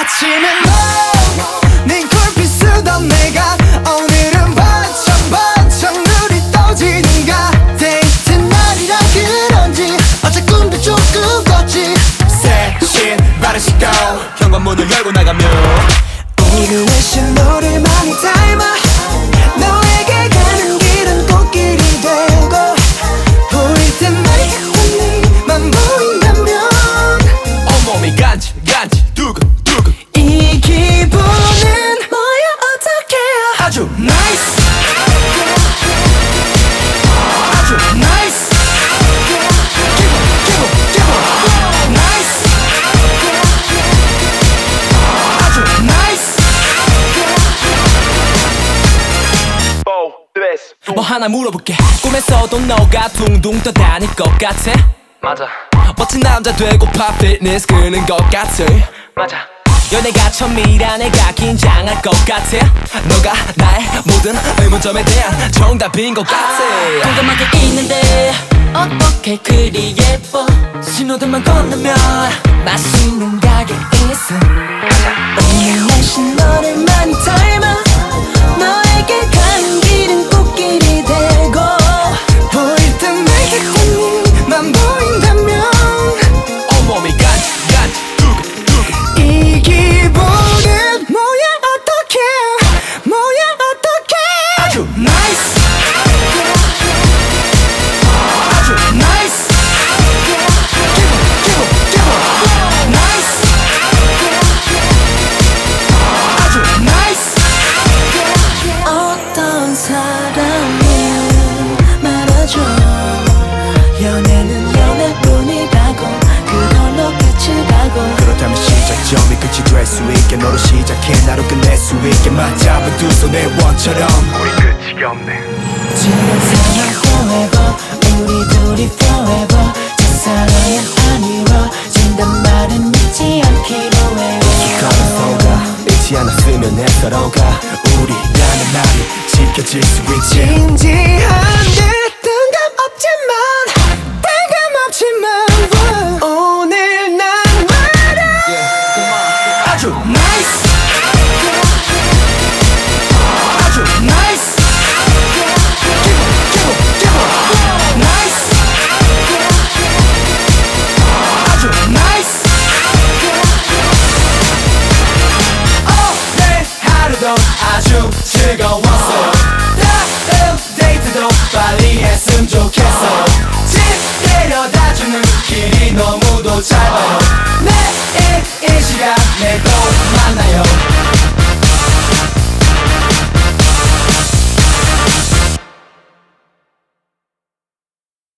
아침에 네 콜빛 쓰던 내가 오늘은 반짝반짝 눈이 떠지는가. 데이트 날이라 그런지 어제 꿈도 조금 꿨지. 새 신발을 신고 현관문을 열고 나가면 오늘 날씨는 너를 많이 닮아. 너에게 가는 길은 꽃길이 되고 보일 때마다 네만 보인다면 온몸이 간지 두근두근 이 기분은 뭐야 어떡해. 아주 나이스 아주 나이스 기분 나이스 아주 나이스. 뭐 하나 물어볼게. 꿈에서도 너가 둥둥 떠다닐 것 같아. 맞아 멋진 남자 되고파 피트니스 끄는 것 같아. 맞아 연애가 처음이라 내가 긴장할 것 같아. 너가 나의 모든 의문점에 대한 정답인 것 같아. 공감하게 있는데 어떻게 그리 예뻐. 신호등만 건너면 맛있는 가게 있어. 오늘 날씨 너를 많이 닮아. 너에게 가는 길은 꽃길이 되고 보일 때마다 네만 보인다면 온몸이 간지 두근두근 이 기분은 뭐야 어떡해. 뭐야 어떡해. 아주 나이스 아주 나이스 기분 나이스 아주 나이스. 어떤 사람이 말아줘. 연애는 연애뿐이라고 그걸로 끝이 가고. 그렇다면 시작점이 끝이 될 수 있게 너로 시작해 나로 끝낼 수 있게 맞잡은 두 손의 원처럼 우리 끝이 없네. 지금 사랑 forever 우리 둘이 forever. 첫사랑은 안 이루어진단 말은 잊지 않기로 해. 가면서가 잊지 않았으면 해. 서로가 우리라는 말이 지켜질 수 있지. 진지한데 뜬금없지만 오늘 난 말야. 아주 나이스 아주 나이스 기분 나이스 아주 나이스. 오늘 하루도 아주 즐거웠어. 다음 데이트도 빨리 했으면 좋겠어. 집 데려다주는 길이 너무도 짧아요. 매일